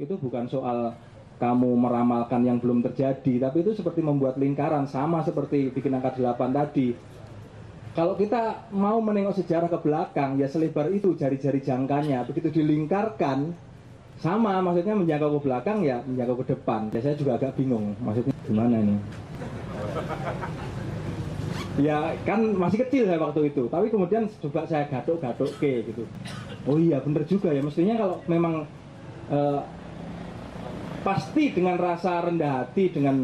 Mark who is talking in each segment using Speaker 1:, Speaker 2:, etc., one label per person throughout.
Speaker 1: itu bukan soal kamu meramalkan yang belum terjadi, tapi itu seperti membuat lingkaran, sama seperti bikin angka 8 tadi. Kalau kita mau menengok sejarah ke belakang, ya selebar itu jari-jari jangkanya, begitu dilingkarkan, sama, maksudnya menjangkau ke belakang ya menjangkau ke depan. Ya saya juga agak bingung, maksudnya gimana ini? Ya kan masih kecil saya waktu itu, tapi kemudian coba saya gatuk-gatuk gitu. Oh iya bener juga ya, mestinya kalau memang pasti dengan rasa rendah hati, dengan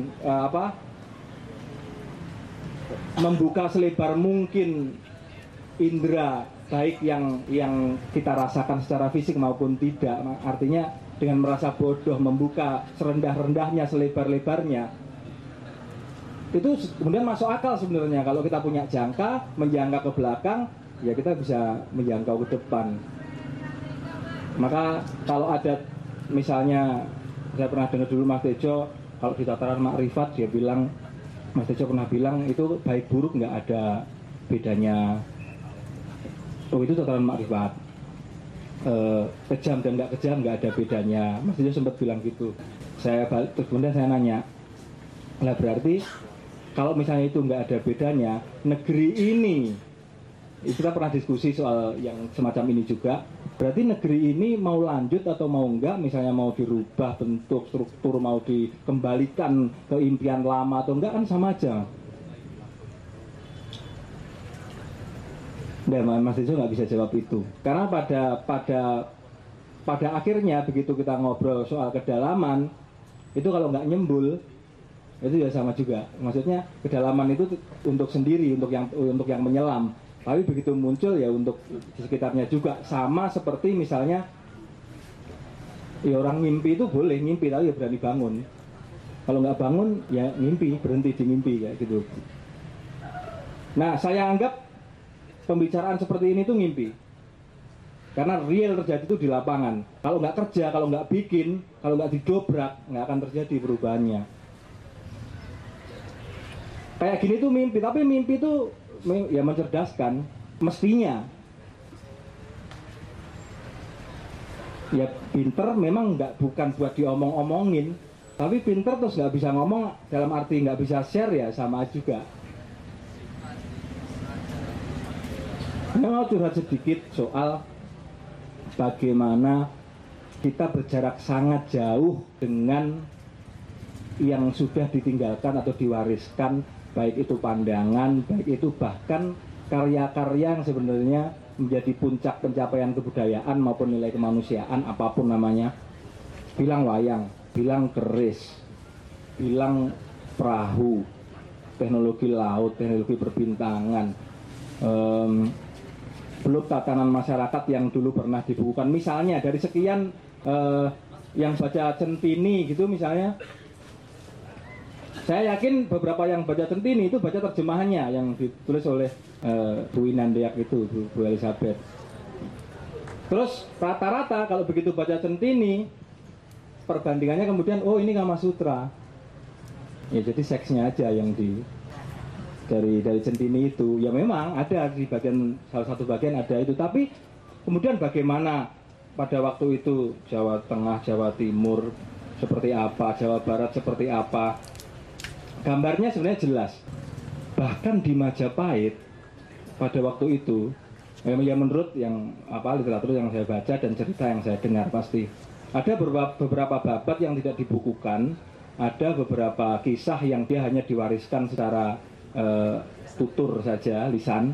Speaker 1: membuka selebar mungkin indera baik yang kita rasakan secara fisik maupun tidak, artinya dengan merasa bodoh membuka serendah-rendahnya, selebar-lebarnya, itu kemudian masuk akal sebenarnya. Kalau kita punya jangka, menjangka ke belakang, ya kita bisa menjangkau ke depan. Maka kalau ada misalnya, saya pernah dengar dulu Mas Tejo, kalau di tataran makrifat dia bilang, Mas Tejo pernah bilang itu baik buruk nggak ada bedanya. Oh itu tataran makrifat. Kejam dan nggak kejam nggak ada bedanya. Mas Tejo sempat bilang gitu. Kemudian saya nanya, lah berarti kalau misalnya itu nggak ada bedanya, negeri ini, kita pernah diskusi soal yang semacam ini juga. Berarti negeri ini mau lanjut atau mau enggak, misalnya mau dirubah bentuk, struktur, mau dikembalikan ke impian lama atau enggak, kan sama aja. Nah, Mas Tejo nggak bisa jawab itu. Karena pada akhirnya begitu kita ngobrol soal kedalaman, itu kalau nggak nyembul, itu ya sama juga. Maksudnya kedalaman itu untuk sendiri, untuk yang menyelam. Tapi begitu muncul ya untuk di sekitarnya juga. Sama seperti misalnya ya orang mimpi itu boleh ngimpi, tapi ya berani bangun. Kalau nggak bangun ya ngimpi, berhenti di mimpi kayak gitu. Nah saya anggap pembicaraan seperti ini tuh ngimpi. Karena real terjadi itu di lapangan. Kalau nggak kerja, kalau nggak bikin, kalau nggak didobrak, nggak akan terjadi perubahannya. Kayak gini tuh mimpi, tapi mimpi tuh ya mencerdaskan, mestinya. Ya pinter memang bukan buat diomong-omongin, tapi pinter terus nggak bisa ngomong dalam arti nggak bisa share ya sama juga. Saya mau curhat sedikit soal bagaimana kita berjarak sangat jauh dengan yang sudah ditinggalkan atau diwariskan, baik itu pandangan, baik itu bahkan karya-karya yang sebenarnya menjadi puncak pencapaian kebudayaan maupun nilai kemanusiaan, apapun namanya. Bilang wayang, bilang keris, bilang perahu, teknologi laut, teknologi perbintangan, belum tatanan masyarakat yang dulu pernah dibukukan. Misalnya dari sekian yang baca Centini gitu misalnya, saya yakin beberapa yang baca Centini itu baca terjemahannya yang ditulis oleh Bu Inandeak itu, Bu Elizabeth. Terus rata-rata kalau begitu baca Centini, perbandingannya kemudian, oh ini Kama Sutra. Ya jadi seksnya aja yang dari Centini itu. Ya memang ada di bagian, salah satu bagian ada itu. Tapi kemudian bagaimana pada waktu itu Jawa Tengah, Jawa Timur seperti apa, Jawa Barat seperti apa, gambarnya sebenarnya jelas. Bahkan di Majapahit pada waktu itu, ya menurut yang literatur yang saya baca dan cerita yang saya dengar, pasti ada beberapa babat yang tidak dibukukan, ada beberapa kisah yang dia hanya diwariskan secara tutur saja, lisan,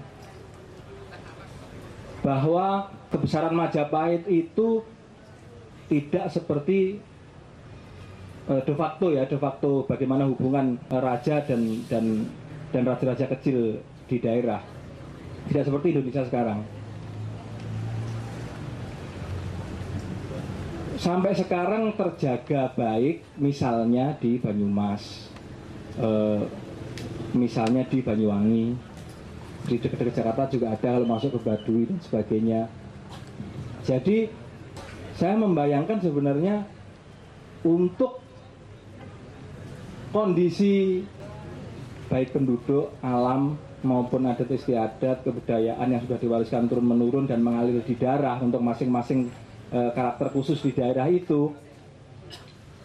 Speaker 1: bahwa kebesaran Majapahit itu tidak seperti de facto bagaimana hubungan raja dan raja-raja kecil di daerah. Tidak seperti Indonesia sekarang. Sampai sekarang terjaga baik, misalnya di Banyumas, misalnya di Banyuwangi, di dekat-dekat Jakarta juga ada kalau masuk ke Baduy dan sebagainya. Jadi saya membayangkan sebenarnya untuk kondisi baik penduduk, alam maupun adat istiadat, kebudayaan yang sudah diwariskan turun-menurun dan mengalir di darah untuk masing-masing karakter khusus di daerah itu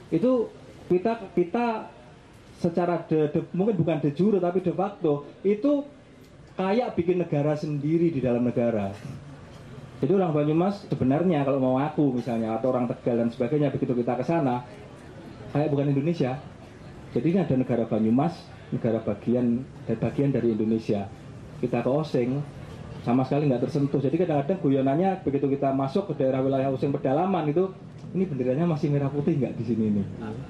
Speaker 1: itu kita secara mungkin bukan de jure tapi de facto itu kayak bikin negara sendiri di dalam negara. Jadi orang Banyumas sebenarnya kalau mau aku misalnya atau orang Tegal dan sebagainya, begitu kita ke sana kayak bukan Indonesia. Jadi ini ada negara Banyumas, negara bagian dari Indonesia. Kita ke Osing sama sekali nggak tersentuh. Jadi kadang-kadang guyonannya begitu kita masuk ke daerah wilayah Osing pedalaman itu, ini benderanya masih merah putih nggak di sini ini?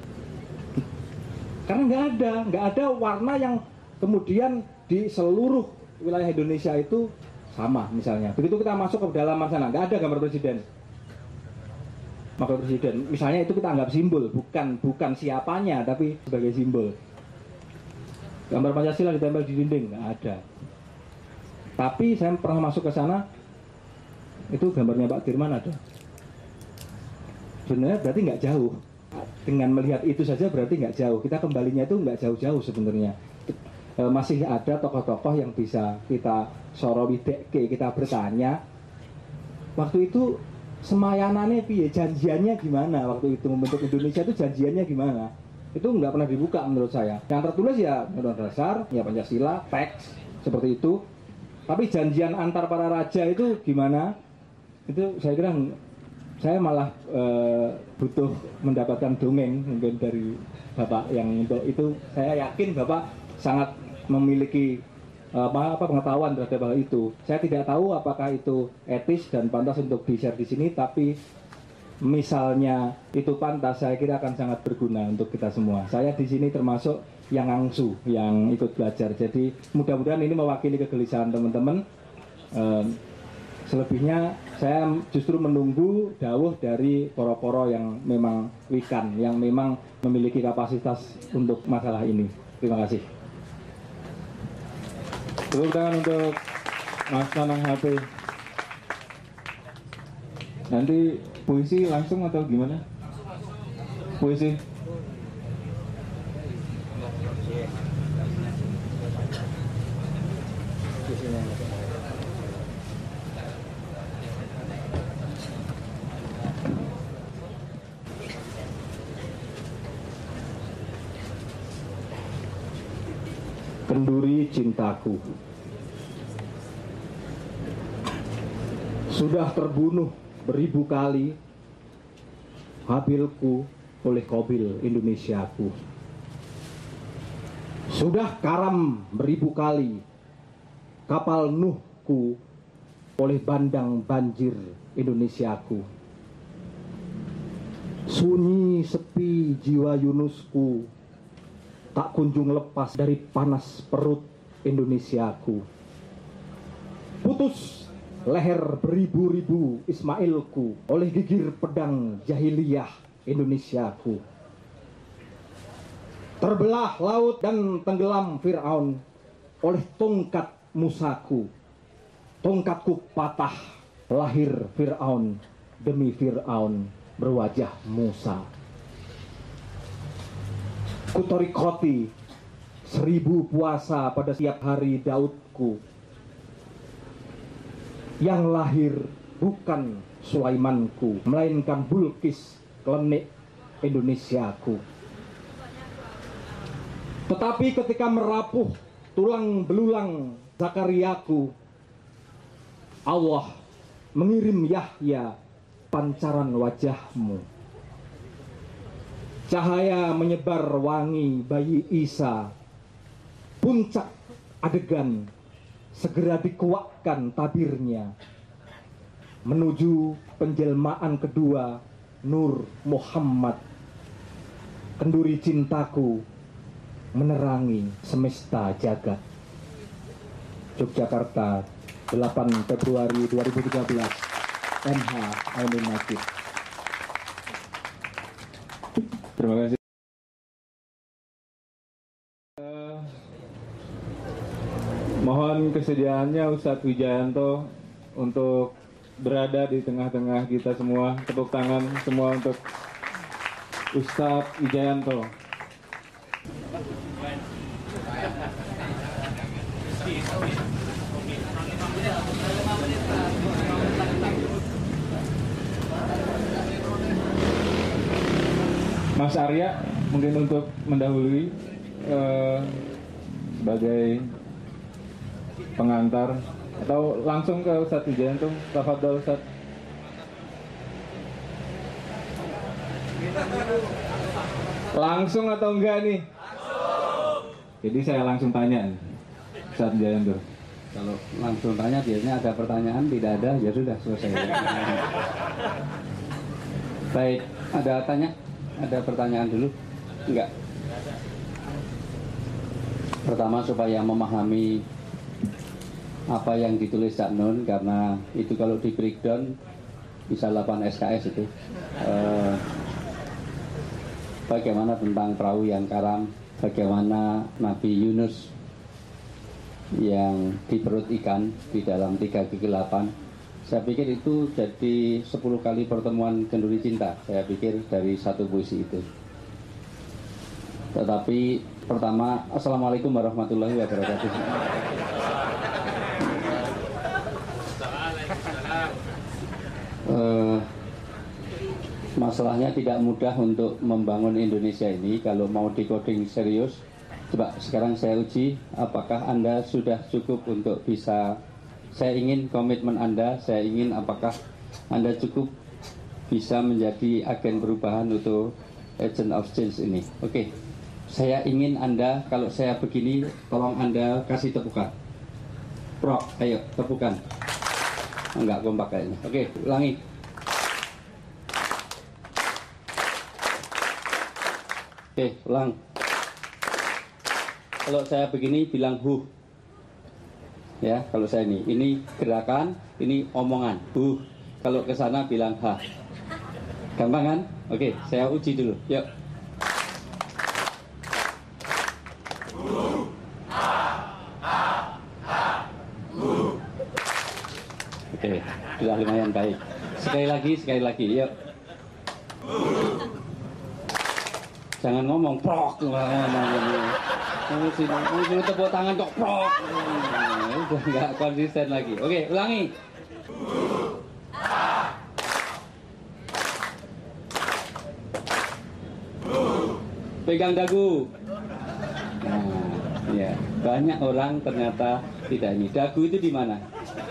Speaker 1: Karena nggak ada warna yang kemudian di seluruh wilayah Indonesia itu sama misalnya. Begitu kita masuk ke pedalaman sana nggak ada gambar presiden. Maka presiden, misalnya itu kita anggap simbol, bukan siapanya, tapi sebagai simbol. Gambar Pancasila ditempel di dinding, nggak ada. Tapi saya pernah masuk ke sana, itu gambarnya Pak Dirman ada. Sebenarnya berarti nggak jauh. Dengan melihat itu saja berarti nggak jauh. Kita kembalinya itu nggak jauh-jauh sebenarnya. Masih ada tokoh-tokoh yang bisa kita sorowideke, kita bertanya. Waktu itu semayanannya piye, janjiannya gimana waktu itu membentuk Indonesia itu janjiannya gimana? Itu nggak pernah dibuka menurut saya. Yang tertulis ya Undang-Undang Dasar, ya Pancasila, teks seperti itu. Tapi janjian antar para raja itu gimana? Itu saya kira saya malah butuh mendapatkan dongeng mungkin dari Bapak yang untuk itu. Saya yakin Bapak sangat memiliki pengetahuan terhadap hal itu. Saya tidak tahu apakah itu etis dan pantas untuk di-share di sini, tapi misalnya itu pantas, saya kira akan sangat berguna untuk kita semua. Saya di sini termasuk yang ngangsu, yang ikut belajar. Jadi mudah-mudahan ini mewakili kegelisahan teman-teman. Selebihnya saya justru menunggu dawuh dari poro-poro yang memang wikan, yang memang memiliki kapasitas untuk masalah ini. Terima kasih.
Speaker 2: Tepuk tangan untuk Mas Nanang HP. Nanti puisi langsung atau gimana? Puisi.
Speaker 1: Kenduri cintaku, sudah terbunuh beribu kali Habilku oleh Kobil Indonesiaku. Sudah karam beribu kali kapal Nuhku oleh bandang banjir Indonesiaku. Sunyi sepi jiwa Yunusku tak kunjung lepas dari panas perut Indonesiaku. Putus leher beribu-ribu Ismailku oleh gigir pedang jahiliyah Indonesiaku. Terbelah laut dan tenggelam Fir'aun oleh tongkat Musaku. Tongkatku patah, lahir Fir'aun demi Fir'aun berwajah Musa. Kutorikoti 1000 puasa pada setiap hari Daudku. Yang lahir bukan Sulaimanku, melainkan Bulkis klenik Indonesiaku. Tetapi ketika merapuh tulang belulang Zakariaku, Allah mengirim Yahya pancaran wajahmu. Cahaya menyebar wangi bayi Isa. Puncak adegan segera dikuakkan tabirnya menuju penjelmaan kedua Nur Muhammad. Kenduri cintaku menerangi semesta jagat. Yogyakarta, 8 Februari 2013. MH Ainun Najib.
Speaker 2: Terima kasih. Mohon kesediaannya Ustadz Wijayanto untuk berada di tengah-tengah kita semua. Tepuk tangan semua untuk Ustadz Wijayanto. Mas Arya mungkin untuk mendahului sebagai pengantar, atau langsung ke Ustadz Wijayanto. Tafadhol Ustadz. Langsung atau enggak nih? Jadi saya langsung tanya Ustadz Wijayanto.
Speaker 3: Kalau langsung tanya biasanya ada pertanyaan, tidak ada, ya sudah selesai. Baik, ada pertanyaan dulu? Enggak. Pertama supaya memahami apa yang ditulis Cak Nun, karena itu kalau di breakdown bisa 8 SKS itu. Bagaimana tentang perahu yang karam, bagaimana Nabi Yunus yang di perut ikan di dalam 3 gigi 8. Saya pikir itu jadi 10 kali pertemuan kenduri cinta. Saya pikir dari satu puisi itu. Tetapi pertama, Assalamualaikum warahmatullahi wabarakatuh. Masalahnya tidak mudah untuk membangun Indonesia ini. Kalau mau decoding serius, coba sekarang saya uji apakah Anda sudah cukup untuk bisa. Saya ingin komitmen Anda, saya ingin apakah Anda cukup bisa menjadi agen perubahan untuk agent of change ini. Oke, saya ingin Anda, kalau saya begini, tolong Anda kasih tepukan. Prok, ayo tepukan. Enggak kompak kayaknya. Oke, ulangi. Oke, ulang. Kalau saya begini bilang ya, kalau saya ini gerakan, ini omongan, kalau ke sana bilang ha. Gampang kan? Oke, saya uji dulu. Yuk. Oke, sudah lumayan baik. Sekali lagi, yuk. Jangan ngomong prok, ngomong tepuk tangan kok prok. Udah nggak konsisten lagi. Oke, ulangi. Pegang dagu. Nah, ya, banyak orang ternyata tidak ini. Dagu itu di mana?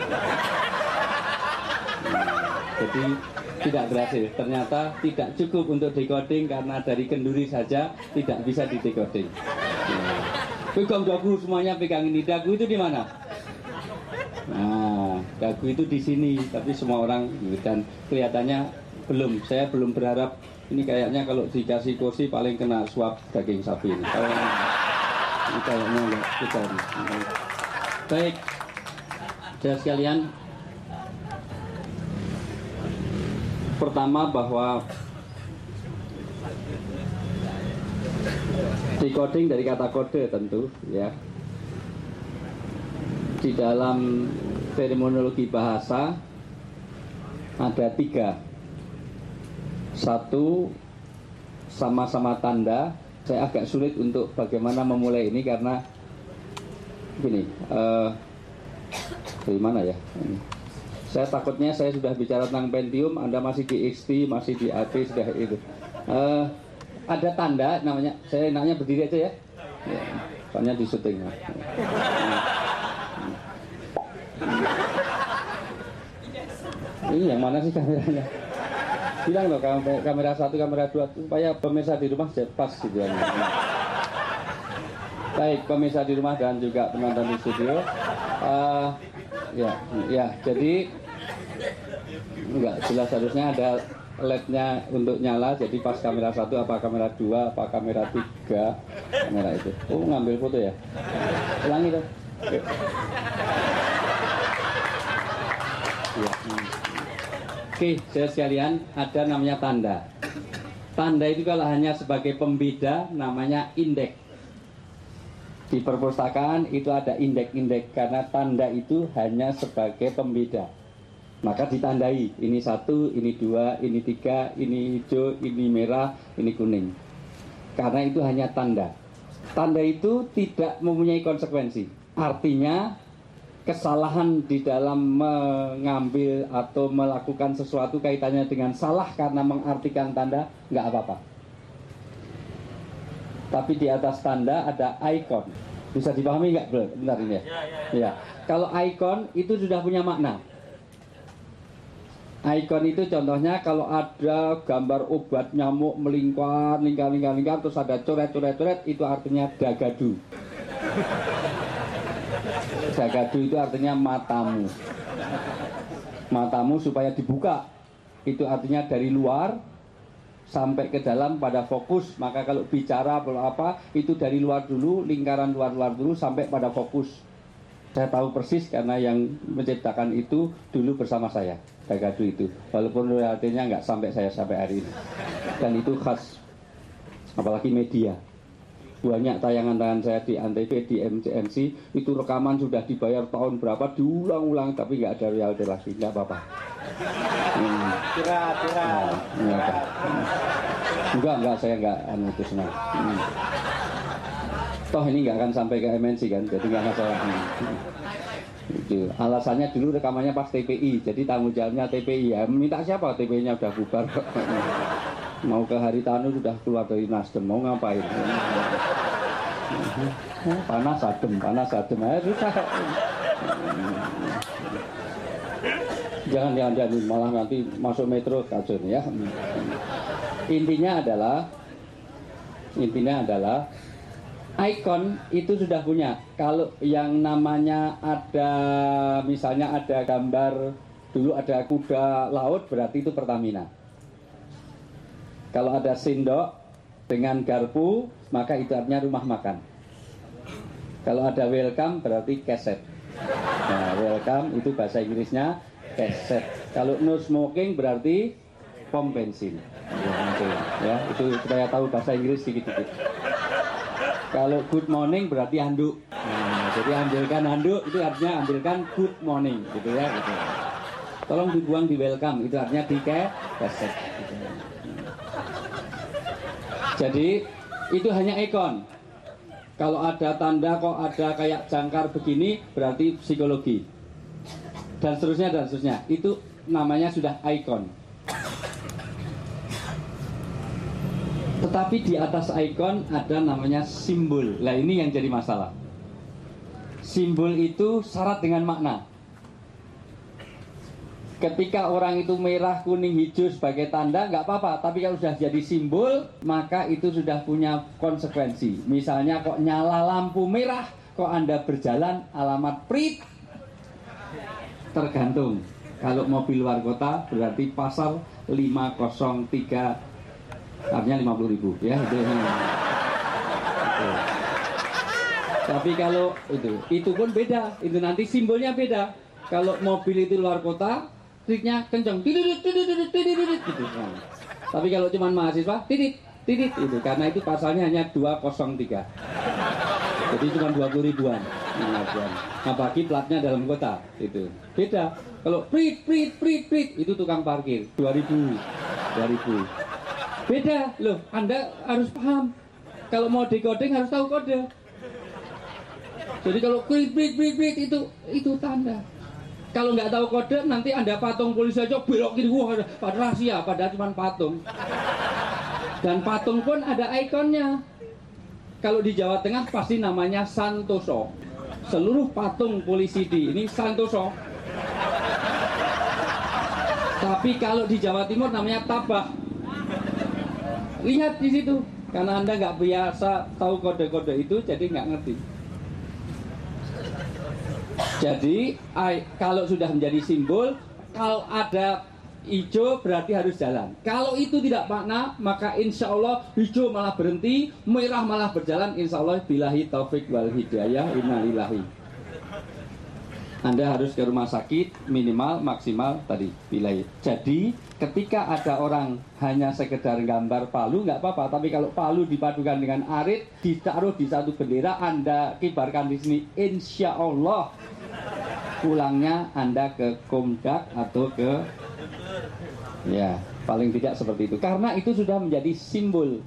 Speaker 3: Jadi tidak berhasil. Ternyata tidak cukup untuk decoding karena dari kenduri saja tidak bisa didecoding. Pegang dagu, semuanya pegang ini. Dagu itu di mana? Nah, dagu itu di sini, tapi semua orang, dan kelihatannya belum. Saya belum berharap. Ini kayaknya kalau dikasih kursi paling kena suap daging sapi. Ini kayaknya enggak kita. Baik, saudara sekalian. Pertama bahwa decoding dari kata kode tentu ya. Di dalam terminologi bahasa ada 3. 1, sama-sama tanda. Saya agak sulit untuk bagaimana memulai ini karena gini, dari mana ya? Saya takutnya saya sudah bicara tentang Pentium, Anda masih di XT, masih di AT, sudah itu. Ada tanda namanya, saya enaknya berdiri aja ya. Soalnya di syuting. Ini yang mana sih kameranya? Bilang loh, kamera 1, kamera 2 supaya pemirsa di rumah pas gitu ya. Baik, pemirsa di rumah dan juga penonton di studio. Ya, jadi enggak jelas, harusnya ada LED-nya untuk nyala. Jadi pas kamera 1 apa kamera 2 apa kamera 3 kamera itu. Oh, ngambil foto ya. Ulangi dong. Ya. Oke, saudara sekalian, ada namanya tanda. Tanda itu kalau hanya sebagai pembeda namanya indeks. Di perpustakaan itu ada indeks-indeks karena tanda itu hanya sebagai pembeda. Maka ditandai, ini 1, ini 2, ini 3, ini hijau, ini merah, ini kuning. Karena itu hanya tanda. Tanda itu tidak mempunyai konsekuensi. Artinya kesalahan di dalam mengambil atau melakukan sesuatu kaitannya dengan salah karena mengartikan tanda, nggak apa-apa. Tapi di atas tanda ada icon. Bisa dipahami nggak, bro? Bentar ini ya. Ya. Kalau icon itu sudah punya makna. Icon itu contohnya kalau ada gambar obat nyamuk melingkar, terus ada coret, itu artinya dagadu. Dagadu itu artinya matamu. Matamu supaya dibuka. Itu artinya dari luar sampai ke dalam pada fokus. Maka kalau bicara kalau apa itu dari luar dulu, lingkaran luar dulu sampai pada fokus. Saya tahu persis karena yang menciptakan itu dulu bersama saya, dagadu itu. Walaupun artinya nggak sampai hari ini. Dan itu khas, apalagi media. Banyak tayangan-tayangan saya di Antv, di MCMC, itu rekaman sudah dibayar tahun berapa, diulang-ulang, tapi nggak ada royalti lagi, nggak apa-apa. Enggak, saya nggak itu senang. Toh ini nggak akan sampai ke MNC kan, jadi nggak masalah. Itu alasannya dulu rekamannya pas TPI, jadi tanggung jawabnya TPI ya. Minta siapa? TPI-nya udah bubar. Mau ke Haritanu sudah keluar dari Nasdem, mau ngapain? Panas adem. Susah. Jangan malah nanti masuk metro kacau ya. Intinya adalah icon itu sudah punya. Kalau yang namanya ada, misalnya ada gambar dulu ada kuda laut, berarti itu Pertamina. Kalau ada sendok dengan garpu, maka itu artinya rumah makan. Kalau ada welcome berarti keset. Nah, welcome itu bahasa Inggrisnya keset. Kalau no smoking berarti pom bensin. Ya, itu supaya tahu bahasa Inggris sedikit-sedikit. Kalau good morning berarti handuk. Nah, jadi ambilkan handuk itu artinya ambilkan good morning, gitu ya. Gitu. Tolong dibuang di welcome, itu artinya di keset. Gitu. Jadi itu hanya ikon. Kalau ada tanda kok ada kayak jangkar begini berarti psikologi. Dan seterusnya. Itu namanya sudah ikon. Tetapi di atas ikon ada namanya simbol. Nah ini yang jadi masalah. Simbol itu syarat dengan makna. Ketika orang itu merah, kuning, hijau sebagai tanda nggak apa-apa. Tapi kalau sudah jadi simbol, maka itu sudah punya konsekuensi. Misalnya kok nyala lampu merah, kok Anda berjalan alamat prit. Tergantung. Kalau mobil luar kota berarti pasal 503, artinya 50.000 ya itu. Tapi kalau itu pun beda. Itu nanti simbolnya beda. Kalau mobil itu luar kota, triknya kencang, tidit gitu. Tapi kalau cuma mahasiswa, tidit itu karena itu pasalnya hanya 203. Jadi cuma 20 ribuan. Nah, bagi platnya dalam kota itu beda. Kalau prit itu tukang parkir 2000. Beda loh. Anda harus paham. Kalau mau decoding harus tahu kode. Jadi kalau prit itu tanda. Kalau nggak tahu kode, nanti Anda patung polisi aja belok kiri, wah pada rahasia, padahal cuma patung. Dan patung pun ada ikonnya. Kalau di Jawa Tengah pasti namanya Santoso. Seluruh patung polisi ini Santoso. Tapi kalau di Jawa Timur namanya Tabah. Lihat di situ, karena Anda nggak biasa tahu kode-kode itu, jadi nggak ngerti. Jadi kalau sudah menjadi simbol, kalau ada hijau berarti harus jalan. Kalau itu tidak makna, maka insya Allah hijau malah berhenti, merah malah berjalan. Insya Allah billahi taufik wal hidayah innalillahi. Anda harus ke rumah sakit minimal maksimal tadi billahi. Jadi ketika ada orang hanya sekedar gambar palu nggak apa-apa, tapi kalau palu dipadukan dengan arit ditaruh di satu bendera, Anda kibarkan di sini, insya Allah pulangnya Anda ke Komdak atau ke, ya paling tidak seperti itu, karena itu sudah menjadi simbol.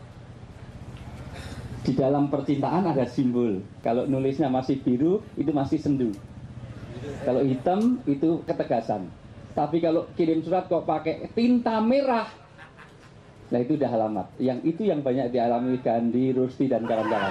Speaker 3: Di dalam percintaan ada simbol. Kalau nulisnya masih biru itu masih sendu, kalau hitam itu ketegasan. Tapi kalau kirim surat kok pakai tinta merah, Nah itu udah alamat. Yang itu yang banyak dialami Gandhi, Rushdie dan kawan-kawan.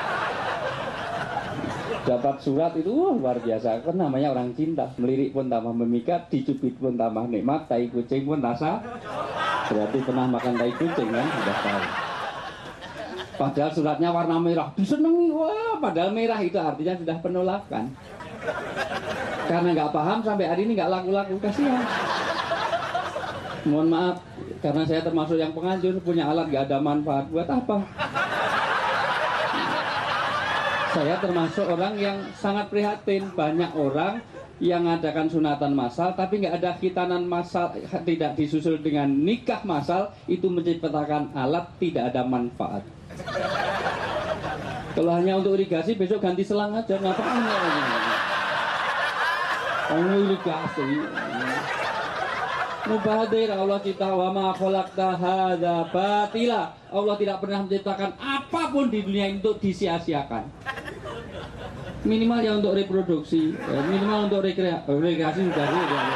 Speaker 3: Dapat surat itu luar biasa. Kan namanya orang cinta. Melirik pun tambah memikat, dicubit pun tambah nikmat, tai kucing pun rasa. Berarti pernah makan tai kucing kan? Sudah tahu. Padahal suratnya warna merah, disenangi. Wah, padahal merah itu artinya sudah penolakan. Karena nggak paham sampai hari ini nggak laku-laku, kasihan. Mohon maaf, karena saya termasuk yang penganjur, punya alat nggak ada manfaat, buat apa? Saya termasuk orang yang sangat prihatin. Banyak orang yang mengadakan sunatan massal, tapi nggak ada khitanan massal, tidak disusul dengan nikah massal, itu menciptakan alat tidak ada manfaat. Kalau hanya untuk irigasi, besok ganti selang aja, ngapain? Irigasi. Mubadir, Allah cipta wa ma khalaqta hadza batila. Allah tidak pernah menciptakan apapun di dunia untuk disia-siakan. Minimal ya untuk reproduksi, minimal untuk rekreasi sudah.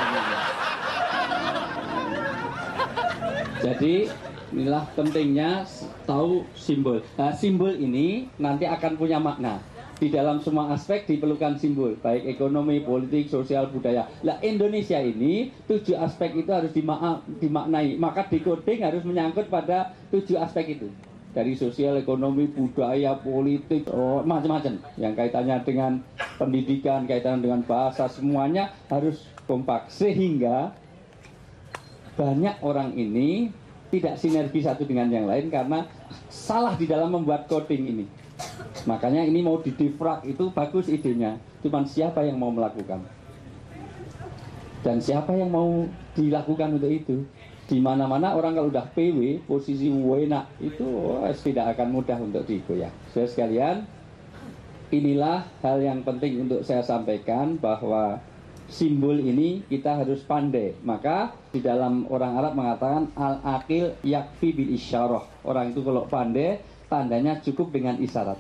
Speaker 3: Jadi inilah pentingnya tahu simbol. Nah, simbol ini nanti akan punya makna. Di dalam semua aspek diperlukan simbol, baik ekonomi, politik, sosial, budaya. Nah, Indonesia ini 7 aspek itu harus dimaknai. Maka decoding harus menyangkut pada 7 aspek itu. Dari sosial, ekonomi, budaya, politik, macam-macam. Yang kaitannya dengan pendidikan, kaitannya dengan bahasa, semuanya harus kompak. Sehingga banyak orang ini tidak sinergi satu dengan yang lain karena salah di dalam membuat coding ini. Makanya ini mau didifrak, itu bagus idenya. Cuman siapa yang mau melakukan? Dan siapa yang mau dilakukan untuk itu? Di mana-mana orang kalau udah PW, posisi wena itu tidak akan mudah untuk digoyah. Saudara sekalian, inilah hal yang penting untuk saya sampaikan, bahwa simbol ini kita harus pandai. Maka di dalam orang Arab mengatakan al-aqil yakfi bil isyarah. Orang itu kalau pandai, tandanya cukup dengan isyarat.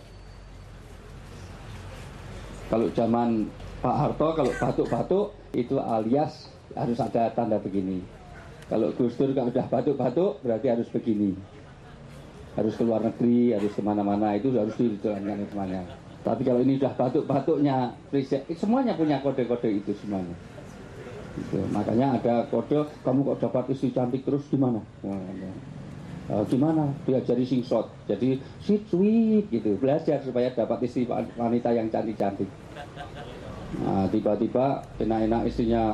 Speaker 3: Kalau zaman Pak Harto, kalau batuk-batuk itu alias harus ada tanda begini. Kalau Gus Dur kalau sudah batuk-batuk berarti harus begini. Harus keluar negeri, harus kemana-mana, itu harus dijalankan semuanya. Tapi kalau ini sudah batuk-batuknya, semuanya punya kode-kode itu semuanya. Gitu. Makanya ada kode, kamu kok dapat istri cantik terus gimana? Gimana? Diajari sing shot. Jadi sweet gitu. Belajar supaya dapat istri wanita yang cantik-cantik. Nah, tiba-tiba enak-enak istrinya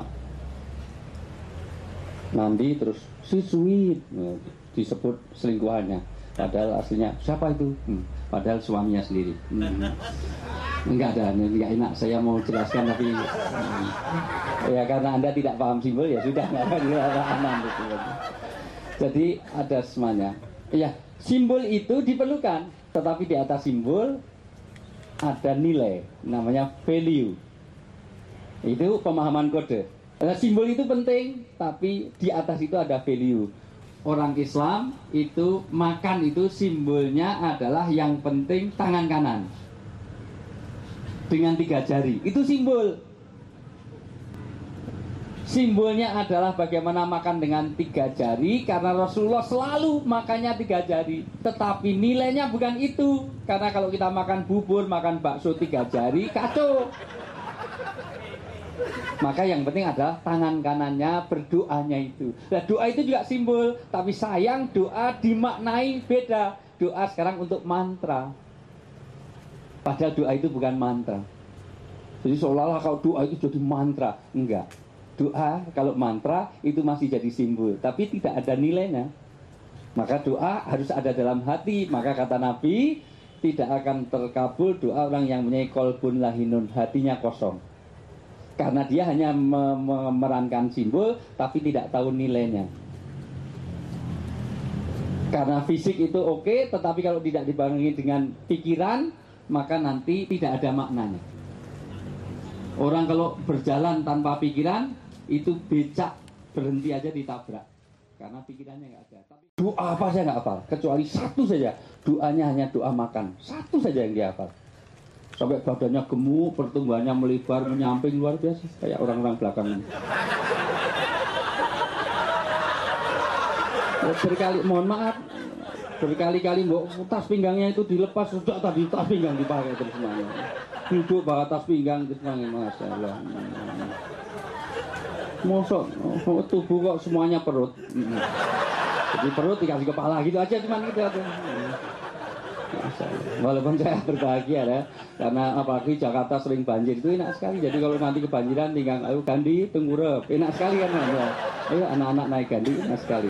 Speaker 3: nanti terus sweet. Nah, disebut selingkuhannya. Padahal aslinya siapa itu? Padahal suaminya sendiri. Enggak enak. Saya mau jelaskan tapi ya karena Anda tidak paham simbol ya sudah nggak aman gitu. Jadi ada semuanya. Ya, simbol itu diperlukan, tetapi di atas simbol ada nilai, namanya value. Itu pemahaman kode. Nah, simbol itu penting, tapi di atas itu ada value. Orang Islam itu makan itu simbolnya adalah yang penting tangan kanan dengan 3 jari. Itu simbol. Simbolnya adalah bagaimana makan dengan 3 jari, karena Rasulullah selalu makannya 3 jari. Tetapi nilainya bukan itu, karena kalau kita makan bubur, makan bakso 3 jari, kacau. Maka yang penting adalah tangan kanannya, berdoanya itu. Nah, doa itu juga simbol, tapi sayang doa dimaknai beda. Doa sekarang untuk mantra, padahal doa itu bukan mantra. Jadi seolah-olah kalau doa itu jadi mantra. Enggak. Doa kalau mantra itu masih jadi simbol, tapi tidak ada nilainya. Maka doa harus ada dalam hati. Maka kata Nabi, tidak akan terkabul doa orang yang mempunyai kolbun lahinun, hatinya kosong. Karena dia hanya memerankan simbol, tapi tidak tahu nilainya. Karena fisik itu oke, tetapi kalau tidak dibarengi dengan pikiran, maka nanti tidak ada maknanya. Orang kalau berjalan tanpa pikiran, itu becak, berhenti aja ditabrak. Karena pikirannya nggak ada. Tapi doa apa saya nggak hafal, kecuali satu saja. Doanya hanya doa makan, satu saja yang dia hafal. Sampai badannya gemuk, pertumbuhannya melebar, menyamping, luar biasa. Kayak orang-orang belakang ini. Mohon maaf, berkali-kali tas pinggangnya itu dilepas, sudah tadi tas pinggang dipakai terus semuanya. Duduk bawa tas pinggang terus semuanya, Masya Allah. Mosok tubuh kok semuanya perut. Jadi perut dikasih kepala gitu aja, cuman gitu aja. Walaupun saya berbahagia ya, karena apalagi Jakarta sering banjir itu enak sekali. Jadi kalau nanti kebanjiran tinggal ayo Gandhi Tengkurep, enak sekali kan ya. Ayo anak-anak naik Gandhi, enak sekali.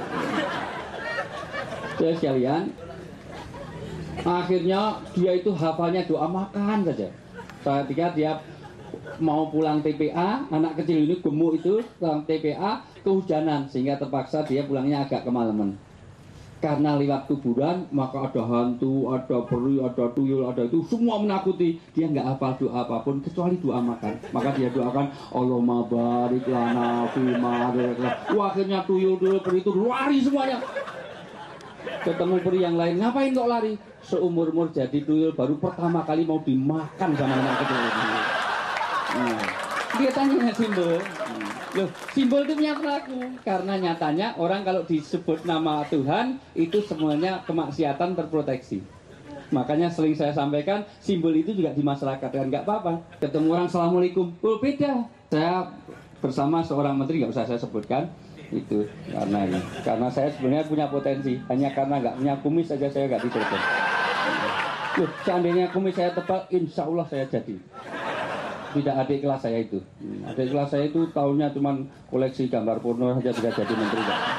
Speaker 3: Jadi sekalian, akhirnya dia itu hafalnya doa makan saja. Ketika dia mau pulang TPA, anak kecil ini gemuk itu pulang TPA kehujanan sehingga terpaksa dia pulangnya agak kemalaman. Karena lewat kuburan, maka ada hantu, ada peri, ada tuyul, ada itu semua menakuti. Dia nggak hafal doa apapun kecuali doa makan. Maka dia doakan Allahumma barik lana fima. Akhirnya tuyul peri itu lari semuanya. Ketemu peri yang lain, ngapain kok lari? Seumur-umur jadi tuyul baru pertama kali mau dimakan sama anak kecil ini. Dia tanya simbol. Loh, simbol itu punya pelaku. Karena nyatanya orang kalau disebut nama Tuhan itu semuanya kemaksiatan terproteksi. Makanya sering saya sampaikan simbol itu juga di masyarakat kan nggak apa-apa. Ketemu orang assalamualaikum, oh beda. Saya bersama seorang menteri nggak usah saya sebutkan itu karena ini. Karena saya sebenarnya punya potensi. Hanya karena nggak punya kumis saja saya nggak ditelepon. Loh, seandainya kumis saya tebal, insya Allah saya jadi. Tidak adik kelas saya itu. Adik kelas saya itu tahunnya cuma koleksi gambar porno saja bisa jadi menteri.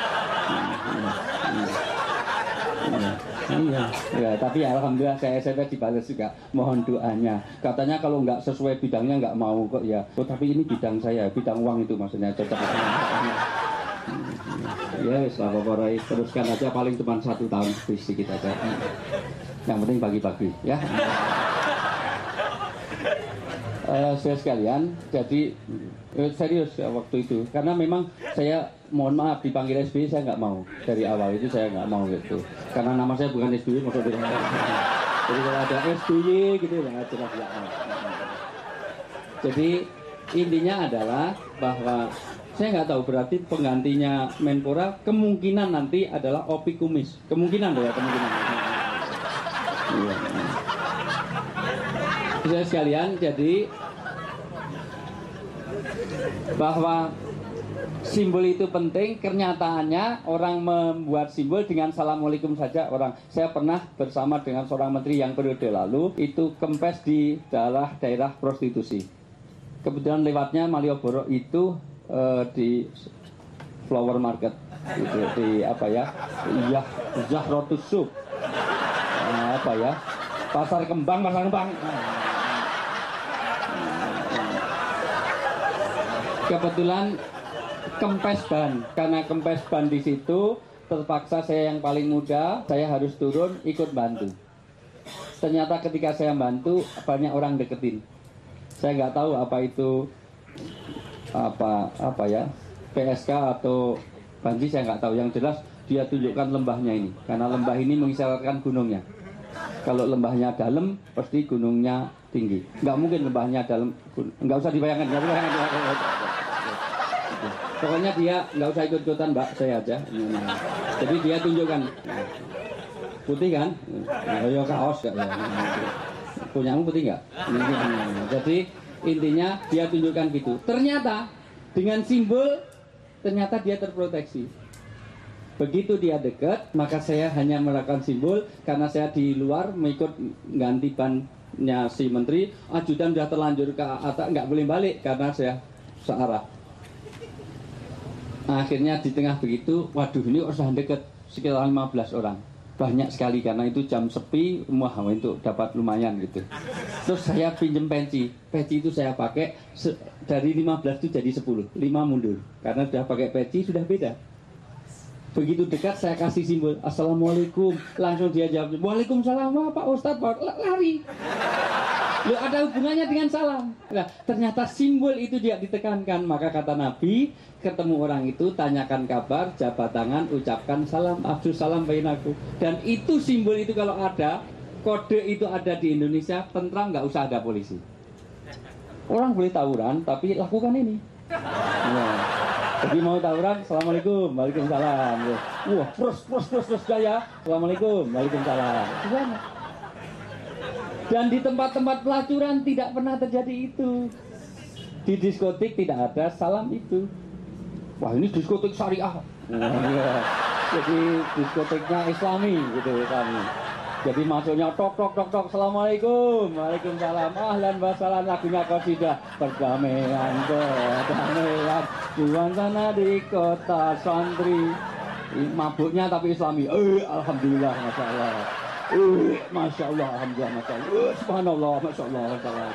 Speaker 3: Iya. Ya, tapi alhamdulillah saya SMP dibalas juga. Mohon doanya. Katanya kalau nggak sesuai bidangnya nggak mau kok ya. Oh, tapi ini bidang saya, bidang uang itu maksudnya cocok. Ya, wis apa-apa teruskan aja paling cuma 1 tahun visi kita aja. Yang penting bagi-bagi ya. Saya sekalian, jadi serius ya waktu itu, karena memang saya mohon maaf dipanggil SBY saya nggak mau dari awal itu saya nggak mau gitu, karena nama saya bukan SBY maksudnya. Jadi kalau ada SBY gitu nggak jelas nggak mau. Jadi intinya adalah bahwa saya nggak tahu berarti penggantinya Menpora kemungkinan nanti adalah Opi Kumis, kemungkinan ya kemungkinan. Iya. Saya sekalian, jadi bahwa simbol itu penting. Kenyataannya orang membuat simbol dengan assalamualaikum saja orang. Saya pernah bersama dengan seorang menteri yang periode lalu itu kempes di daerah prostitusi. Kebetulan lewatnya Malioboro itu di Flower Market itu di apa ya? Zahrotus Suq. Apa ya? Pasar Kembang. Kebetulan kempes ban, karena kempes ban di situ terpaksa saya yang paling muda, saya harus turun ikut bantu. Ternyata ketika saya bantu banyak orang deketin. Saya nggak tahu apa itu apa ya PSK atau banji saya nggak tahu. Yang jelas dia tunjukkan lembahnya ini, karena lembah ini mengisyaratkan gunungnya. Kalau lembahnya dalam pasti gunungnya tinggi. Nggak mungkin lembahnya dalam, nggak usah dibayangkan. Pokoknya dia nggak usah ikut-ikutan mbak, saya aja. Jadi dia tunjukkan putih kan, ya kaos nggak ya. Punyamu putih nggak? Jadi intinya dia tunjukkan gitu. Ternyata dengan simbol ternyata dia terproteksi. Begitu dia dekat, maka saya hanya melakukan simbol karena saya di luar mengikut ganti bannya si menteri. Ajudan sudah terlanjur ke atas, nggak boleh balik karena saya searah. Akhirnya di tengah begitu, waduh ini orang dekat sekitar 15 orang. Banyak sekali karena itu jam sepi, wah itu dapat lumayan gitu. Terus saya pinjem peci itu saya pakai dari 15 itu jadi 10, 5 mundur. Karena sudah pakai peci sudah beda. Begitu dekat saya kasih simbol assalamualaikum, langsung dia jawab waalaikumsalam Pak Ustadz, lari. Loh, ada hubungannya dengan salam. Nah, ternyata simbol itu dia ditekankan. Maka kata Nabi, ketemu orang itu tanyakan kabar, jabat tangan, ucapkan salam, afdus salam bainaku. Dan itu simbol itu kalau ada, kode itu ada di Indonesia, tentram nggak usah ada polisi. Orang boleh tawuran, tapi lakukan ini. Nah, Jadi mau tawuran, assalamualaikum, waalaikumsalam. Wah, terus gaya, assalamualaikum, waalaikumsalam. Gimana? Dan di tempat-tempat pelacuran tidak pernah terjadi itu. Di diskotik tidak ada salam itu. Wah, ini diskotik syariah. Iya. Jadi diskotiknya Islami gitu kami. Jadi masuknya tok, assalamualaikum, waalaikumsalam, ahlan wa sahlan, lagunya qasidah perdamaian, Tuhan sana di kota santri, mabuknya tapi Islami, alhamdulillah, masya Allah, masya Allah, alhamdulillah, masya Allah, subhanallah, masya Allah, masya Allah.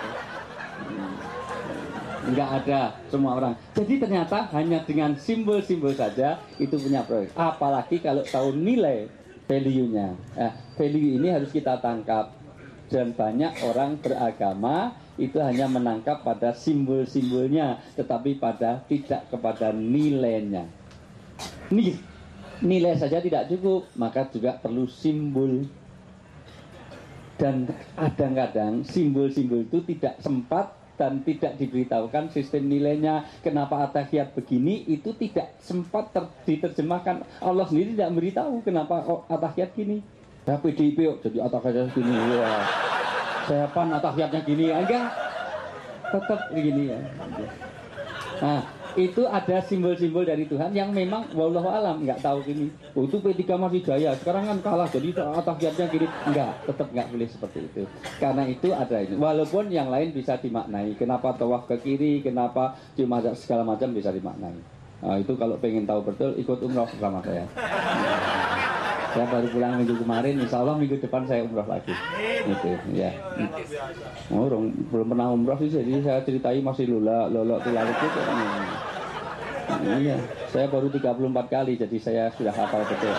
Speaker 3: Enggak ada semua orang. Jadi ternyata hanya dengan simbol-simbol saja itu punya proyek. Apalagi kalau tahu nilai value-nya. Value ini harus kita tangkap. Dan banyak orang beragama itu hanya menangkap pada simbol-simbolnya, tetapi tidak kepada nilainya. Nilai saja tidak cukup, maka juga perlu simbol. Dan kadang-kadang simbol-simbol itu tidak sempat dan tidak diberitahukan sistem nilainya. Kenapa atahiyat begini, itu tidak sempat diterjemahkan. Allah sendiri tidak memberitahu kenapa atahiyat gini. Ya PDIP jadi atahiyat gini, ya. Saya pan atahiyatnya gini, enggak, tetap begini ya. Nah, itu ada simbol-simbol dari Tuhan yang memang wallahu alam nggak tahu gini. Oh, itu P3 masih jaya, sekarang kan kalah jadi atahiyatnya gini. Enggak, tetap nggak boleh seperti itu. Karena itu ada ini. Walaupun yang lain bisa dimaknai. Kenapa tawaf ke kiri, kenapa cuma segala macam bisa dimaknai. Nah, itu kalau pengen tahu betul ikut umroh bersama saya. Saya baru pulang minggu kemarin, insya Allah minggu depan saya umroh lagi. Gitu, ya. Belum pernah umroh sih, jadi saya ceritai masih lolok tilalut gitu. Iya, saya baru 34 kali, jadi saya sudah hafal betul.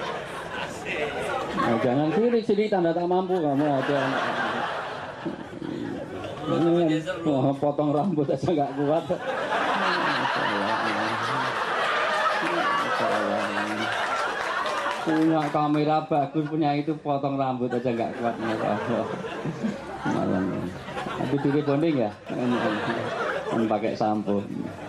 Speaker 3: Nah, jangan sini tanda tak mampu kamu aja. Wah, potong rambut aja nggak kuat. Punya kamera bagus, punya itu potong rambut aja nggak kuat. Malam. Tapi diri bonding ya, pakai sampo.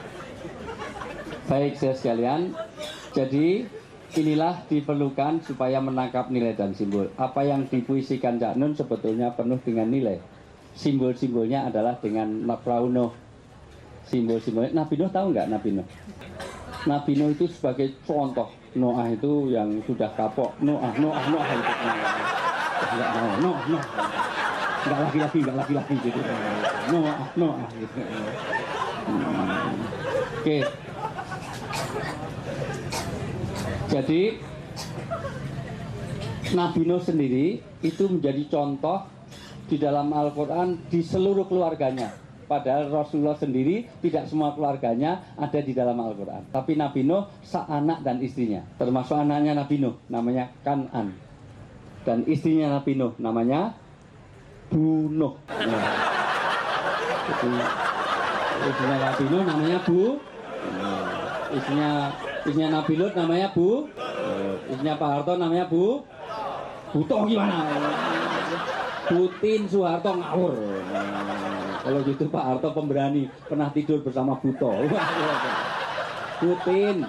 Speaker 3: Baik saya sekalian, jadi inilah diperlukan supaya menangkap nilai dan simbol. Apa yang dipuisikan Cak Nun sebetulnya penuh dengan nilai. Simbol-simbolnya adalah dengan Perahu Nuh. Simbol-simbolnya, Nabi Nuh tahu nggak Nabi Nuh? Nabi Nuh itu sebagai contoh. Noah itu yang sudah kapok. Noah itu nggak laki-laki gitu. Noah gitu. Oke. Jadi Nabi Nuh sendiri itu menjadi contoh di dalam Al-Quran di seluruh keluarganya. Padahal Rasulullah sendiri tidak semua keluarganya ada di dalam Al-Quran. Tapi Nabi Nuh seanak dan istrinya. Termasuk anaknya Nabi Nuh namanya Kan'an. Dan istrinya Nabi Nuh namanya Bu Nuh. Nah, istrinya Nabi Nuh namanya Bu. Istrinya Nabi Lut namanya Bu. Istrinya Pak Harto namanya Bu. Butoh gimana? Putin Soeharto ngawur. Kalau gitu Pak Harto pemberani, pernah tidur bersama Buto. Putin.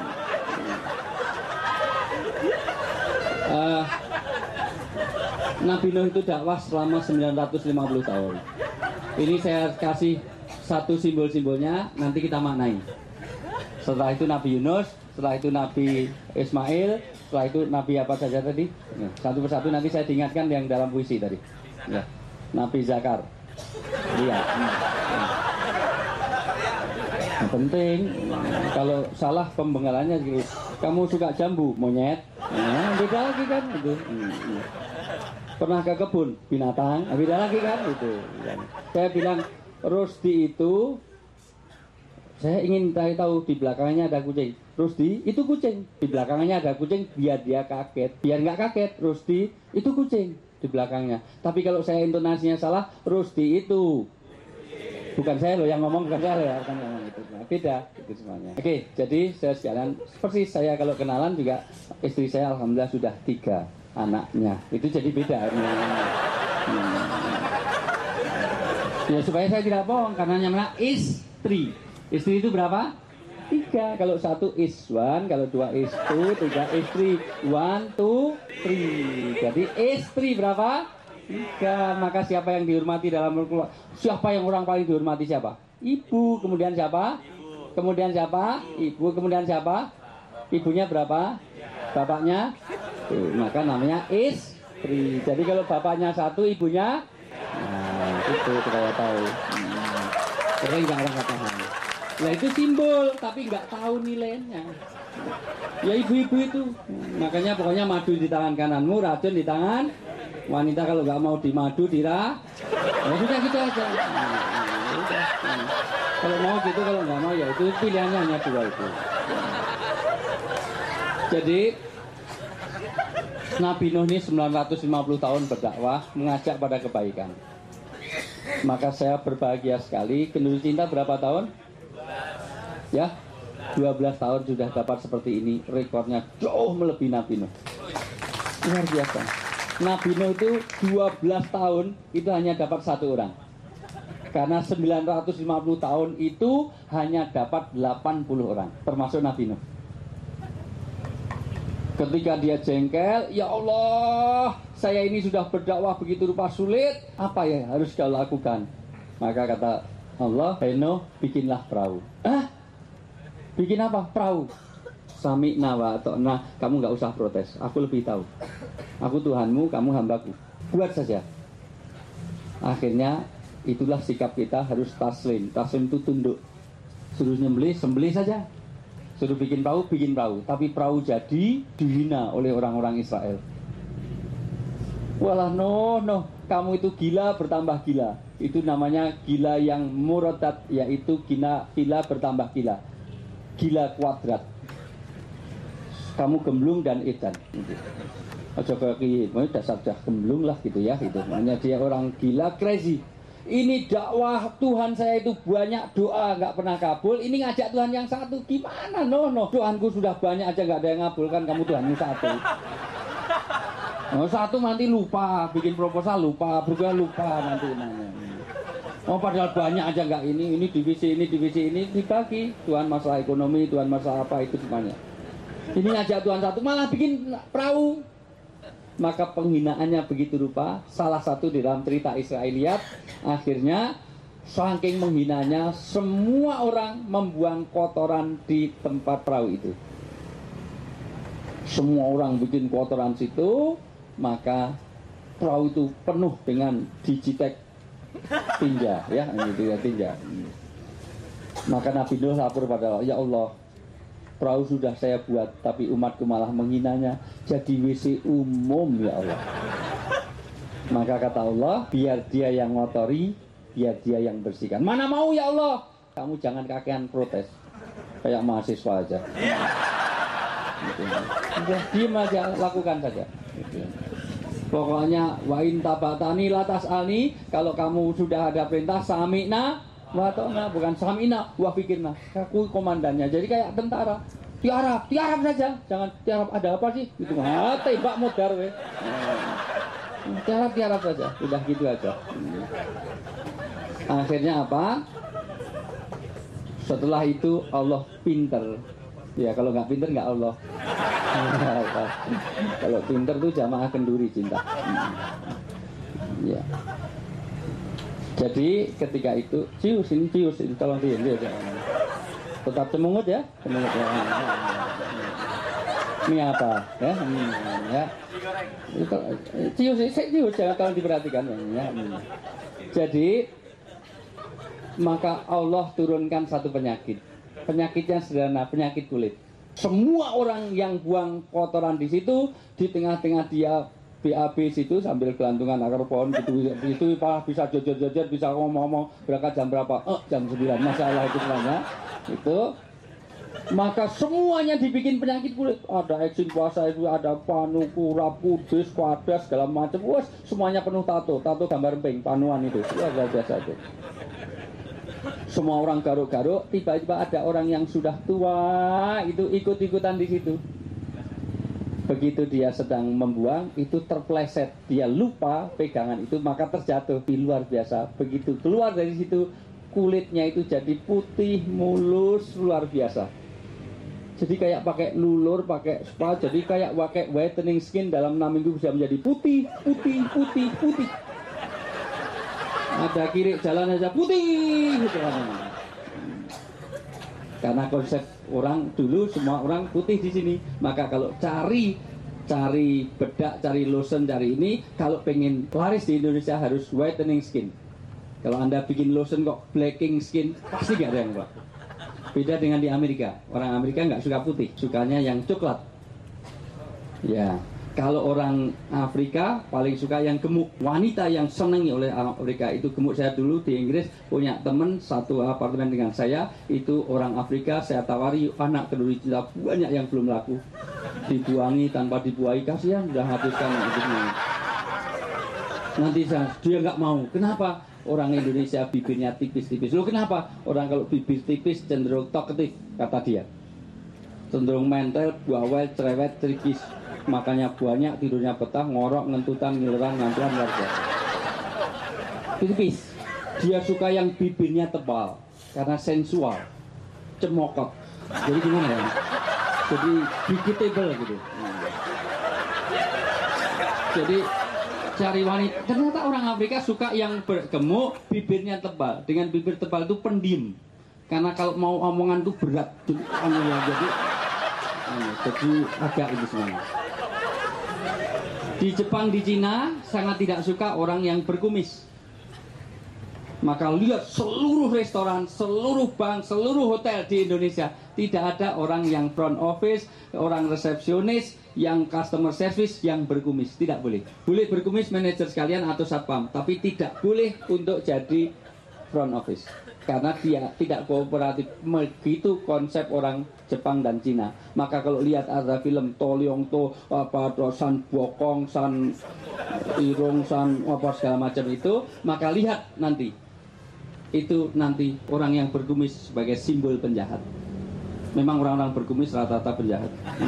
Speaker 3: Nabi Nuh itu dakwah selama 950 tahun. Ini saya kasih satu simbol-simbolnya, nanti kita maknai. Setelah itu Nabi Yunus, setelah itu Nabi Ismail, setelah itu Nabi apa saja tadi? Satu persatu nanti saya diingatkan yang dalam puisi tadi. Ya. Nabi Zakar. Lihat. Nah, penting. Kalau salah pembenggalannya gitu. Kamu suka jambu, monyet. Nah, beda lagi kan itu. Pernah ke kebun binatang, beda lagi kan itu. Saya bilang Rusdi itu, saya ingin tahu di belakangnya ada kucing. Rusdi itu kucing, di belakangnya ada kucing biar dia kaget. Biar nggak kaget, Rusdi itu kucing di belakangnya. Tapi kalau saya intonasinya salah, Rusdi itu. Bukan saya loh yang ngomong, bukan saya loh ya, bukan ngomong itu. Nah, beda itu semuanya. Oke, jadi saya sekalian, persis saya kalau kenalan juga istri saya alhamdulillah sudah 3 anaknya. Itu jadi beda. Ya supaya saya tidak bohong, karena namanya istri. Istri itu berapa? 3. Kalau 1 is 1, kalau 2 is 2, 3 is 3. 1, 2, 3. Jadi istri berapa? 3. Maka siapa yang dihormati dalam keluarga? Siapa yang orang paling dihormati siapa? Ibu. Kemudian siapa? Kemudian siapa? Ibu. Kemudian siapa? Ibunya berapa? Bapaknya? Maka namanya istri. Jadi kalau bapaknya 1, ibunya? Nah, itu kita tahu. Sering orang nggak paham. Nah itu simbol, tapi nggak tahu nilainya. Ya ibu-ibu itu. Makanya pokoknya madu di tangan kananmu, racun di tangan wanita. Kalau nggak mau dimadu, ya sudah gitu aja. Udah. Kalau mau gitu, kalau nggak mau ya itu pilihannya hanya 2 itu. Jadi Nabi Nuh ini 950 tahun berdakwah, mengajak pada kebaikan. Maka saya berbahagia sekali. Kenduri cinta berapa tahun? Ya, 12 tahun sudah dapat seperti ini. Rekornya jauh melebihi Nabi Nuh. Luar biasa. Nabi Nuh itu 12 tahun itu hanya dapat 1 orang. Karena 950 tahun itu hanya dapat 80 orang, termasuk Nabi Nuh. Ketika dia jengkel, ya Allah, saya ini sudah berdakwah begitu rupa sulit, apa ya harus kau lakukan? Maka kata Allah, Nuh, bikinlah perahu. Bikin apa? Perahu. Sami'na wa ata'na, kamu nggak usah protes, aku lebih tahu. Aku Tuhanmu, kamu hambaku. Buat saja. Akhirnya itulah sikap kita, harus taslim. Taslim itu tunduk. Suruh nyembelih, sembelih saja. Suruh bikin perahu, bikin perahu. Tapi perahu jadi dihina oleh orang-orang Israel. Walah no, kamu itu gila bertambah gila. Itu namanya gila yang muradat, yaitu gila bertambah gila. Gila kuadrat. Kamu gemblung dan edan. Aja kayak dasar gemblung lah gitu ya. Itu namanya dia orang gila, crazy. Ini dakwah Tuhan saya itu banyak, doa nggak pernah kabul. Ini ngajak Tuhan yang satu, gimana? No, Tuhanku sudah banyak aja nggak ada yang ngabulkan, kamu Tuhanmu satu. Satu nanti lupa, bikin proposal lupa, berdoa lupa nanti namanya. Padahal banyak aja nggak ini divisi ini dibagi. Tuhan masalah ekonomi, Tuhan masalah apa itu semuanya. Ini ngajak Tuhan satu, malah bikin perahu. Maka penghinaannya begitu rupa. Salah satu di dalam cerita Israeliat, akhirnya saking menghinanya semua orang membuang kotoran di tempat perahu itu. Semua orang bikin kotoran situ, maka perahu itu penuh dengan digitek tinja, ya, ini tinja. Maka Nabi Nuh lapor pada Allah, ya Allah, perahu sudah saya buat, tapi umatku malah menghinanya jadi WC umum, ya Allah. Maka kata Allah, biar dia yang ngotori, biar dia yang bersihkan. Mana mau ya Allah? Kamu jangan kakean protes, kayak mahasiswa aja. Udah diem aja, lakukan saja. Pokoknya wain tabatani latas alni, kalau kamu sudah ada perintah sami'na watona, bukan sami'na wa fikirna. Aku komandannya. Jadi kayak tentara. Tiarap saja. Jangan tiarap ada apa sih? Itu tembak modar we. Tiarap saja. Udah gitu aja. Akhirnya apa? Setelah itu Allah pinter. Ya kalau nggak pinter nggak Allah. Kalau pinter tuh jamaah kenduri cinta. Ya. Jadi ketika itu cius ini tolong cius. Tetap cemungut ya. Ini apa? Ya. Cius jangan kalau diperhatikan ya. Jadi maka Allah turunkan satu penyakit. Penyakitnya sederhana, penyakit kulit. Semua orang yang buang kotoran di situ, di tengah-tengah dia BAB situ sambil gelantungan akar pohon gitu, itu bisa jojer-jojer, bisa ngomong-ngomong berangkat jam berapa? Jam 9, masalah itu semuanya. Itu maka semuanya dibikin penyakit kulit. Ada eksin puasa itu, ada panuku, rapudis, padas, segala macam. Wes semuanya penuh tato gambar pink, panuan itu. Luar biasa itu. Semua orang garuk-garuk, tiba-tiba ada orang yang sudah tua itu ikut-ikutan di situ. Begitu dia sedang membuang, itu terpleset, dia lupa pegangan itu, maka terjatuh. Luar biasa. Begitu keluar dari situ, kulitnya itu jadi putih, mulus, luar biasa. Jadi kayak pakai lulur, pakai spa, jadi kayak pakai whitening skin dalam 6 minggu bisa menjadi putih. Ada kiri jalan aja putih gitu. Karena konsep orang dulu semua orang putih di sini. Maka kalau cari bedak, cari lotion, cari ini, kalau pengen laris di Indonesia harus whitening skin. Kalau Anda bikin lotion kok blacking skin, pasti gak ada yang buat. Beda dengan di Amerika. Orang Amerika nggak suka putih, sukanya yang coklat. Ya, kalau orang Afrika paling suka yang gemuk. Wanita yang senangi oleh Afrika itu gemuk. Saya dulu di Inggris punya teman satu apartemen dengan saya, itu orang Afrika. Saya tawari anak kenduri cinta, banyak yang belum laku, dibuangi tanpa dibuahi, kasihan sudah habiskan hidupnya. Nanti dia nggak mau. Kenapa? Orang Indonesia bibirnya tipis-tipis. Loh kenapa? Orang kalau bibir tipis cenderung talkative, kata dia. Cenderung mental, bawel, cerewet, trigis. Makanya banyak, tidurnya betah, ngorok, ngentutan, ngileran, ngantuan, luar biasa. Tipis. Dia suka yang bibirnya tebal karena sensual, cemokot. Jadi gimana ya? Jadi vegetable gitu. Jadi cari wanita. Ternyata orang Afrika suka yang bergemuk, bibirnya tebal. Dengan bibir tebal itu pendiam. Karena kalau mau omongan itu berat. Jadi agak itu semuanya. Di Jepang, di Cina sangat tidak suka orang yang berkumis. Maka lihat seluruh restoran, seluruh bank, seluruh hotel di Indonesia tidak ada orang yang front office, orang resepsionis, yang customer service yang berkumis. Tidak boleh. Boleh berkumis manajer sekalian atau satpam, tapi tidak boleh untuk jadi front office. Karena dia tidak kooperatif. Begitu konsep orang Jepang dan Cina. Maka kalau lihat ada film Tolyong To, San Bokong, San Irong, San apa segala macam itu, maka lihat nanti. Itu nanti orang yang berkumis sebagai simbol penjahat. Memang orang-orang berkumis rata-rata penjahat.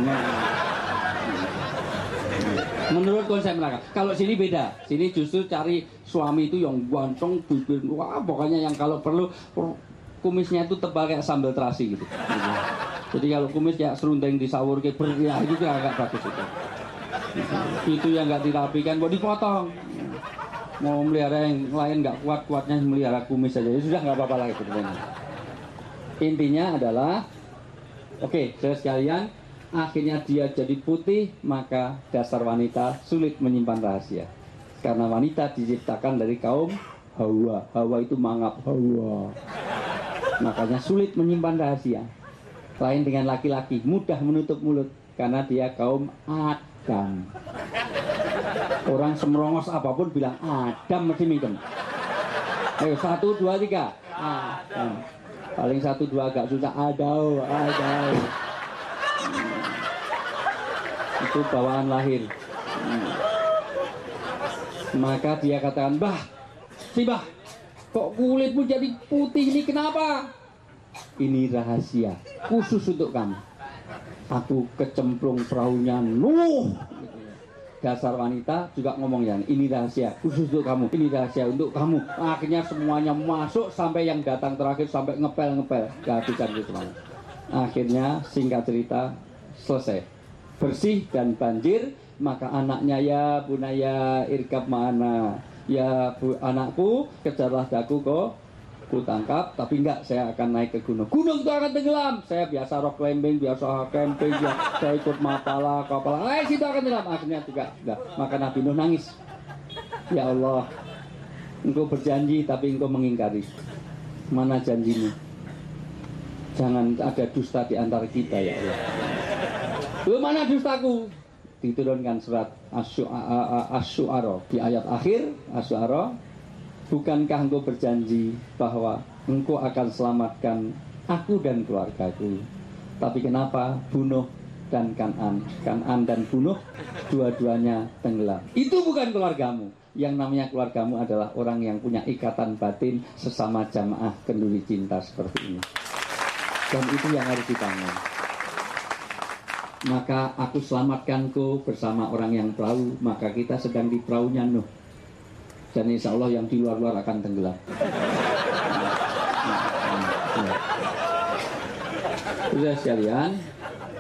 Speaker 3: Menurut konsep mereka. Kalau sini beda. Sini justru cari suami itu yang ganteng, bibir, wah pokoknya yang kalau perlu kumisnya itu tebal kayak sambal terasi gitu. Jadi kalau kumis ya serundeng disawur kayak ya itu agak bagus itu. Itu yang nggak dirapikan, mau dipotong. Mau melihara yang lain nggak kuat-kuatnya melihara kumis saja, ya sudah nggak apa-apa lagi sebenarnya. Intinya adalah, oke, saudara sekalian, akhirnya dia jadi putih, maka dasar wanita sulit menyimpan rahasia. Karena wanita diciptakan dari kaum Hawa. Hawa itu mangap Hawa. Makanya sulit menyimpan rahasia. Lain dengan laki-laki, mudah menutup mulut karena dia kaum Adam. Orang semerongos apapun bilang Adam mesti mingkem. Ayo 1, 2, 3. Adam. Paling 1, 2 agak susah. Adau. Itu bawaan lahir. Maka dia katakan, Bah, kok kulitmu jadi putih ini kenapa? Ini rahasia khusus untuk kamu. Aku kecemplung perahunya Nuh. Dasar wanita juga ngomong ya, ini rahasia khusus untuk kamu, ini rahasia untuk kamu. Akhirnya semuanya masuk sampai yang datang terakhir sampai ngepel, kehabisan gitu semuanya. Akhirnya singkat cerita selesai, bersih dan banjir. Maka anaknya ya bunaya irkab ma'ana, ya bu, anakku kejarlah daku kok ku tangkap, tapi enggak, saya akan naik ke gunung. Gunung itu akan tenggelam. Saya biasa rock climbing, biasa camping, ya, saya ikut mapala, kapal. Situ akan tenggelam. Akhirnya juga sudah. Maka Nabi Nuh nangis. Ya Allah, engkau berjanji tapi engkau mengingkari. Mana janjimu? Jangan ada dusta di antara kita ya Allah. Mana dustaku? Diturunkan surat Asy-Syu'ara di ayat akhir Asy-Syu'ara. Bukankah engkau berjanji bahwa engkau akan selamatkan aku dan keluargaku? Tapi kenapa bunuh dan Kan'an dan bunuh dua-duanya tenggelam? Itu bukan keluargamu. Yang namanya keluargamu adalah orang yang punya ikatan batin sesama jamaah kenduri cinta seperti ini. Dan itu yang harus dibangun. Maka aku selamatkanku bersama orang yang perahu. Maka kita sedang di perahunya Nuh. Dan insya Allah yang di luar-luar akan tenggelam. Sudah sekalian,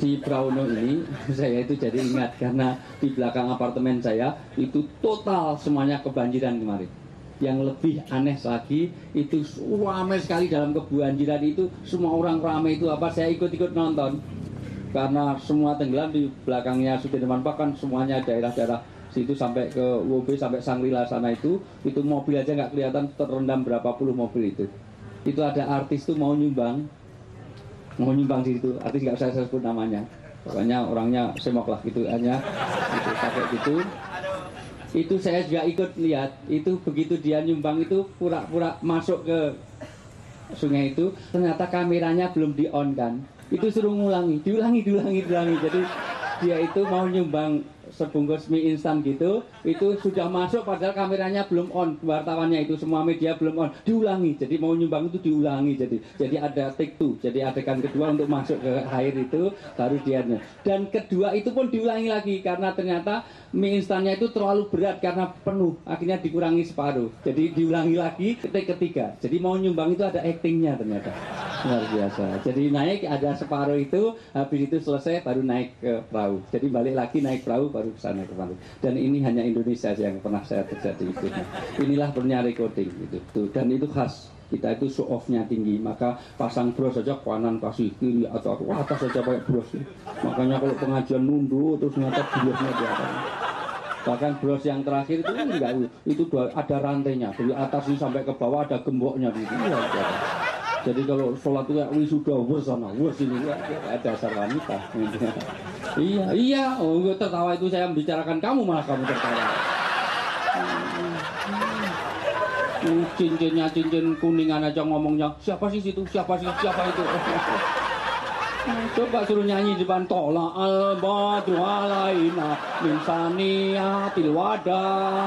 Speaker 3: Di Brauno ini saya itu jadi ingat karena di belakang apartemen saya itu total semuanya kebanjiran kemarin. Yang lebih aneh lagi itu ramai sekali dalam kebanjiran itu, semua orang ramai itu apa, saya ikut-ikut nonton karena semua tenggelam. Di belakangnya Sudirman Park kan semuanya daerah-daerah situ sampai ke WB sampai Sangrila sana itu mobil aja nggak kelihatan, terendam berapa puluh mobil itu ada artis tuh mau nyumbang di situ, artis nggak usah saya sebut namanya, pokoknya orangnya semok lah gitu, hanya itu pakai gitu. Itu saya juga ikut lihat, itu begitu dia nyumbang itu pura-pura masuk ke sungai itu, ternyata kameranya belum di on kan, itu suruh diulangi. Jadi dia itu mau nyumbang sebungkus mie instan gitu, itu sudah masuk padahal kameranya belum on, wartawannya itu semua media belum on, diulangi. Jadi mau nyumbang itu diulangi, jadi ada take two, jadi adegan kedua untuk masuk ke air itu baru dia, dan kedua itu pun diulangi lagi karena ternyata mie instannya itu terlalu berat karena penuh, akhirnya dikurangi separuh, jadi diulangi lagi take ketiga. Jadi mau nyumbang itu ada actingnya ternyata, luar biasa. Jadi naik ada separuh itu, habis itu selesai baru naik ke perahu, jadi balik lagi naik perahu baru kesana kembali. Dan ini hanya Indonesia yang pernah saya terjadi itu. Inilah punya recording gitu. Dan itu khas. Kita itu show off-nya tinggi, maka pasang bros saja kanan kasih kiri atau atas saja pakai bros. Makanya kalau pengajian nunduk terus ternyata brosnya di atas. Bahkan bros yang terakhir itu enggak, itu ada rantainya dari atas ini sampai ke bawah, ada gemboknya gitu. Jadi kalau sholat itu kayak wisuda, wes sana, wes ini ada dasar wanita. Iya, oh tertawa itu saya membicarakan kamu malah kamu tertawa. Cincin kuningan aja ngomongnya, siapa sih itu? Siapa itu? Coba suruh nyanyi di depan tola al-badru alaina min saniyatil wada.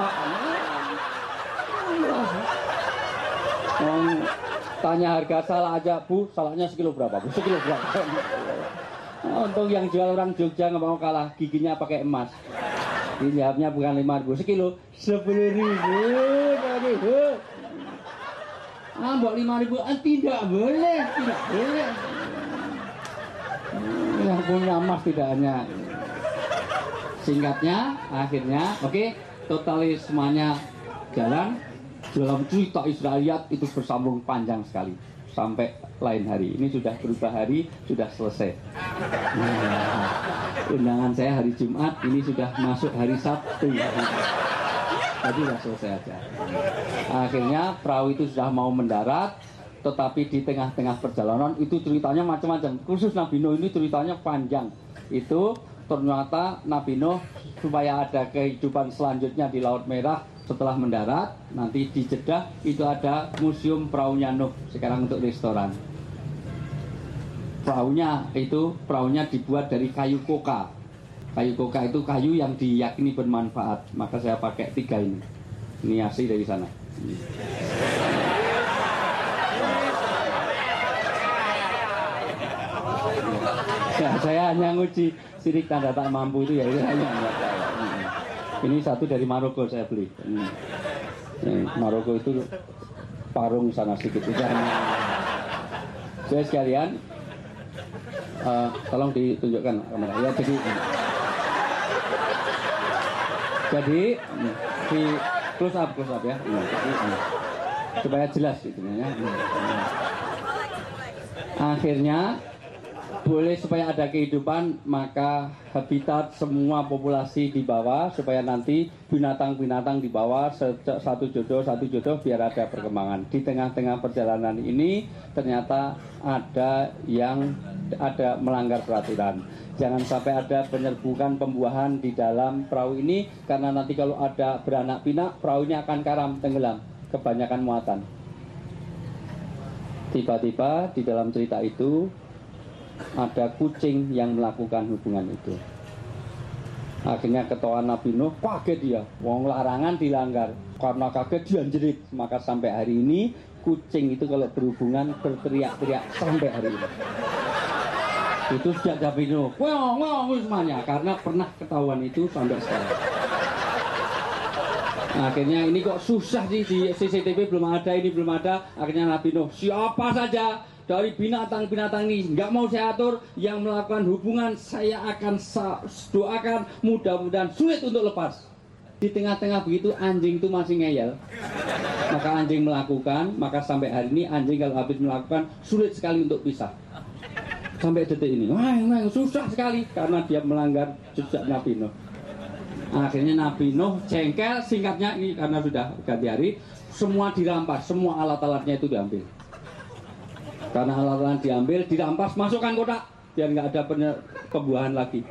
Speaker 3: Tanya harga salak aja, Bu, salaknya sekilo berapa? Bu, sekilo berapa? Untung yang jual orang Jogja nggak mau kalah, giginya pakai emas. Dijawabnya bukan 5.000 sekilo, 10.000. Mbok 5.000, tidak boleh. Yang punya emas tidak hanya. Singkatnya, akhirnya, oke, totalis semuanya jalan. Dalam cerita Israeliat itu bersambung panjang sekali sampai lain hari. Ini sudah berubah hari, sudah selesai. Undangan saya hari Jumat, ini sudah masuk hari Sabtu. Jadi sudah selesai aja. Akhirnya perahu itu sudah mau mendarat, tetapi di tengah-tengah perjalanan itu ceritanya macam-macam. Khusus Nabi Nuh ini ceritanya panjang. Itu ternyata Nabi Nuh supaya ada kehidupan selanjutnya di Laut Merah. Setelah mendarat, nanti di Jeddah itu ada museum perahunya Nuh sekarang untuk restoran. Perahunya dibuat dari kayu koka. Kayu koka itu kayu yang diyakini bermanfaat. Maka saya pakai 3 ini. Ini asli dari sana. Saya hanya nguji sirik tanda tak mampu itu ya, itu hanya enggak saya. Ini satu dari Maroko saya beli. Maroko itu parung sana sedikit. Saya sekalian, tolong ditunjukkan kamera. Ya, jadi di close up ya. Supaya jelas gitu ya. Akhirnya boleh supaya ada kehidupan, maka habitat semua populasi di bawah supaya nanti binatang-binatang di bawah satu jodoh biar ada perkembangan. Di tengah-tengah perjalanan ini ternyata ada yang melanggar peraturan. Jangan sampai ada penyerbukan pembuahan di dalam perahu ini, karena nanti kalau ada beranak pinak perahunya akan karam, tenggelam, kebanyakan muatan. Tiba-tiba di dalam cerita itu ada kucing yang melakukan hubungan itu. Akhirnya ketahuan Nabi Nuh, kaget dia. Wong larangan dilanggar. Karena kaget dia jerit. Maka sampai hari ini kucing itu kalau berhubungan berteriak-teriak sampai hari ini. Itu sejak Nabi Nuh. Wong semuanya, karena pernah ketahuan itu sampai sekarang. Akhirnya ini kok susah sih, di CCTV belum ada, ini belum ada. Akhirnya Nabi Nuh, siapa saja dari binatang-binatang ini nggak mau saya atur, yang melakukan hubungan saya akan doakan mudah-mudahan sulit untuk lepas. Di tengah-tengah begitu anjing itu masih ngeyel, maka anjing melakukan, maka sampai hari ini anjing kalau habis melakukan sulit sekali untuk pisah. Sampai detik ini, wah susah sekali karena dia melanggar jejak Nabi Nuh. Akhirnya Nabi Nuh jengkel, singkatnya ini karena sudah ganti hari, semua dirampas, semua alat-alatnya itu diambil. Karena alat-alat diambil, dirampas, masukkan kotak biar nggak ada pembuahan lagi.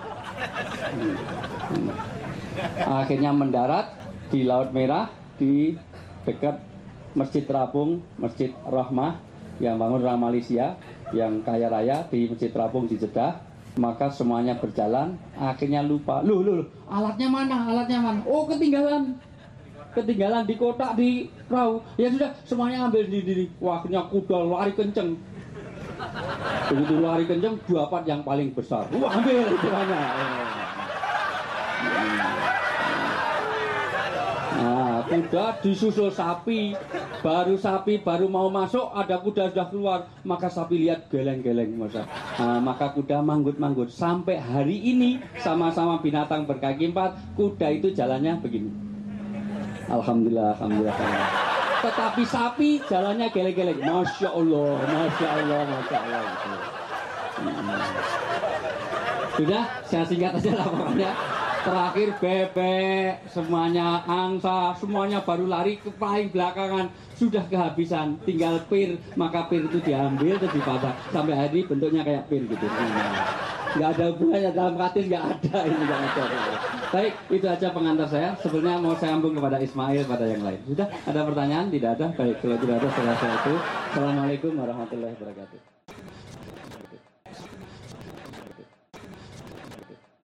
Speaker 3: Akhirnya mendarat di Laut Merah di dekat Masjid Terapung, Masjid Rahmah yang bangun orang Malaysia yang kaya raya di Masjid Terapung di Jeddah. Maka semuanya berjalan, akhirnya lupa. Loh, alatnya mana? Oh, ketinggalan di kotak di perahu. Ya sudah, semuanya ambil sendiri. Wah, akhirnya kuda lari kenceng. Begitu lari kenceng, dapat yang paling besar. Wah, ambil semuanya. Nah, kuda disusul sapi baru mau masuk, ada kuda sudah keluar, maka sapi lihat geleng-geleng masa. Nah, maka kuda manggut-manggut sampai hari ini sama-sama binatang berkaki 4, kuda itu jalannya begini. Alhamdulillah. Tetapi sapi jalannya geleng-geleng. Masya Allah. Sudah, saya singkat aja laporannya. Terakhir bebek, semuanya angsa, semuanya baru lari ke paling belakangan, sudah kehabisan, tinggal pir, maka pir itu diambil terus dipatah sampai hari bentuknya kayak pir gitu. Nggak ada hubungannya dalam hadis, nggak ada ini, nggak ada. Baik, itu aja pengantar saya. Sebenarnya mau saya sambung kepada Ismail pada yang lain. Sudah ada pertanyaan? Tidak ada. Baik, kalau tidak ada saya itu. Assalamualaikum warahmatullahi wabarakatuh.